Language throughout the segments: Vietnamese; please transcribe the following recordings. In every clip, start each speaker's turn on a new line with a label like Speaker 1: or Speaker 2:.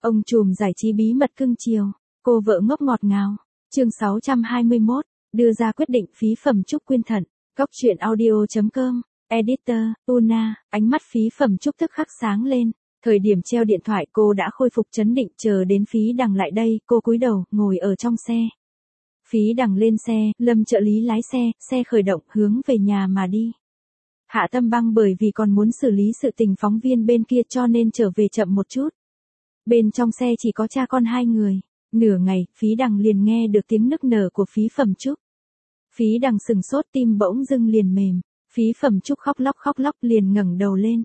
Speaker 1: Ông trùm giải trí bí mật cưng chiều, cô vợ ngốc ngọt ngào. Chương 621, đưa ra quyết định phí phẩm Trúc Quyên Thận. Góc truyện audio.com, editor, Una, ánh mắt phí phẩm Trúc tức khắc sáng lên. Thời điểm treo điện thoại cô đã khôi phục trấn định, chờ đến Phí Đằng lại đây, cô cúi đầu, ngồi ở trong xe. Phí Đằng lên xe, Lâm trợ lý lái xe, xe khởi động, hướng về nhà mà đi. Hạ Tâm Băng bởi vì còn muốn xử lý sự tình phóng viên bên kia cho nên trở về chậm một chút. Bên trong xe chỉ có cha con hai người. Nửa ngày, Phí Đằng liền nghe được tiếng nức nở của Phí Phẩm Trúc. Phí Đằng sừng sốt, tim bỗng dưng liền mềm. Phí Phẩm Trúc khóc lóc liền ngẩng đầu lên.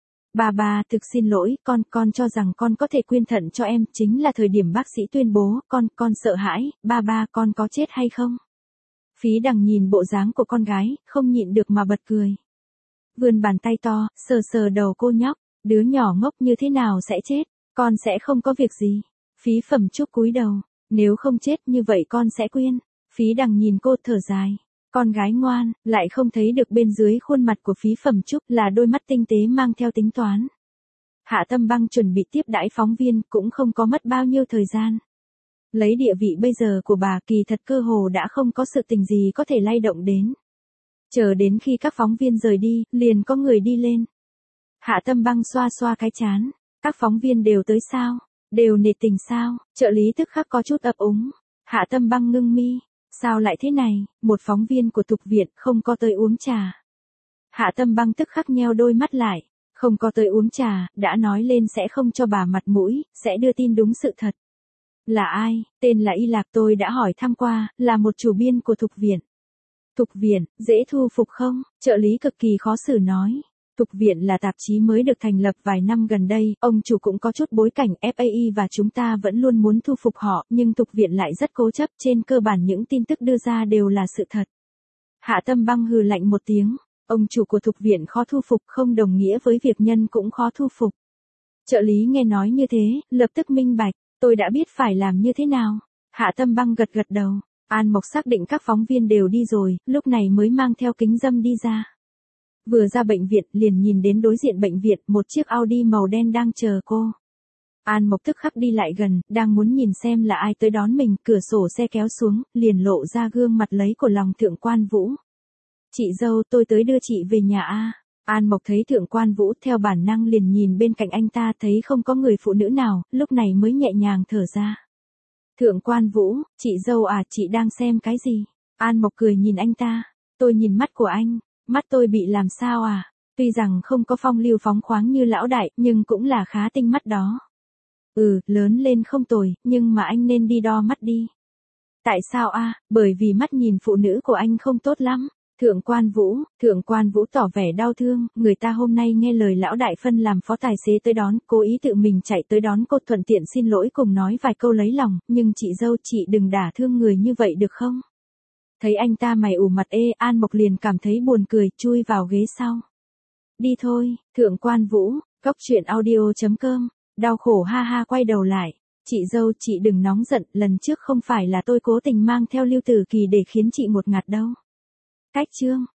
Speaker 1: Bà thực xin lỗi, con cho rằng con có thể quyên thận cho em, chính là thời điểm bác sĩ tuyên bố, con sợ hãi, ba con có chết hay không? Phí Đằng nhìn bộ dáng của con gái, không nhịn được mà bật cười. Vươn bàn tay to, sờ đầu cô nhóc, đứa nhỏ ngốc như thế nào sẽ chết, con sẽ không có việc gì. Phí Phẩm Trúc cúi đầu, nếu không chết như vậy con sẽ quyên. Phí Đằng nhìn cô thở dài. Con gái ngoan, lại không thấy được bên dưới khuôn mặt của Phí Phẩm Trúc là đôi mắt tinh tế mang theo tính toán. Hạ Tâm Băng chuẩn bị tiếp đãi phóng viên cũng không có mất bao nhiêu thời gian. Lấy địa vị bây giờ của bà kỳ thật cơ hồ đã không có sự tình gì có thể lay động đến. Chờ đến khi các phóng viên rời đi, liền có người đi lên. Hạ Tâm Băng xoa cái trán. Các phóng viên đều tới sao? Đều nể tình sao? Trợ lý tức khắc có chút ấp úng. Hạ Tâm Băng ngưng mi. Sao lại thế này, một phóng viên của Thục Viện không có tới uống trà. Hạ Tâm Băng tức khắc nheo đôi mắt lại, không có tới uống trà, đã nói lên sẽ không cho bà mặt mũi, sẽ đưa tin đúng sự thật. Là ai? Tên là Y Lạc, tôi đã hỏi thăm qua, là một chủ biên của Thục Viện. Thục Viện, dễ thu phục không? Trợ lý cực kỳ khó xử nói. Thục Viện là tạp chí mới được thành lập vài năm gần đây, ông chủ cũng có chút bối cảnh FAI và chúng ta vẫn luôn muốn thu phục họ, nhưng Thục Viện lại rất cố chấp, trên cơ bản những tin tức đưa ra đều là sự thật. Hạ Tâm Băng hừ lạnh một tiếng, ông chủ của Thục Viện khó thu phục không đồng nghĩa với việc nhân cũng khó thu phục. Trợ lý nghe nói như thế, lập tức minh bạch, tôi đã biết phải làm như thế nào. Hạ Tâm Băng gật đầu, An Mộc xác định các phóng viên đều đi rồi, lúc này mới mang theo kính râm đi ra. Vừa ra bệnh viện liền nhìn đến đối diện bệnh viện một chiếc Audi màu đen đang chờ cô. An Mộc tức khắc đi lại gần, đang muốn nhìn xem là ai tới đón mình, cửa sổ xe kéo xuống, liền lộ ra gương mặt lấy của lòng Thượng Quan Vũ. Chị dâu, tôi tới đưa chị về nhà a. An Mộc thấy Thượng Quan Vũ theo bản năng liền nhìn bên cạnh anh ta, thấy không có người phụ nữ nào, lúc này mới nhẹ nhàng thở ra. Thượng Quan Vũ, chị dâu à, chị đang xem cái gì? An Mộc cười nhìn anh ta, tôi nhìn mắt của anh. Mắt tôi bị làm sao à? Tuy rằng không có phong lưu phóng khoáng như lão đại, nhưng cũng là khá tinh mắt đó. Lớn lên không tồi, nhưng mà anh nên đi đo mắt đi. Tại sao a? Bởi vì mắt nhìn phụ nữ của anh không tốt lắm. Thượng Quan Vũ tỏ vẻ đau thương, người ta hôm nay nghe lời lão đại phân làm phó tài xế tới đón, cố ý tự mình chạy tới đón cô, thuận tiện xin lỗi cùng nói vài câu lấy lòng, nhưng chị dâu, chị đừng đả thương người như vậy được không? Thấy anh ta mày ủ mặt An Mộc liền cảm thấy buồn cười, chui vào ghế sau. Đi thôi, Thượng Quan Vũ, góc truyện audio.com, đau khổ ha quay đầu lại. Chị dâu, chị đừng nóng giận, lần trước không phải là tôi cố tình mang theo Lưu Tử Kỳ để khiến chị một ngạt đâu. Cách chương.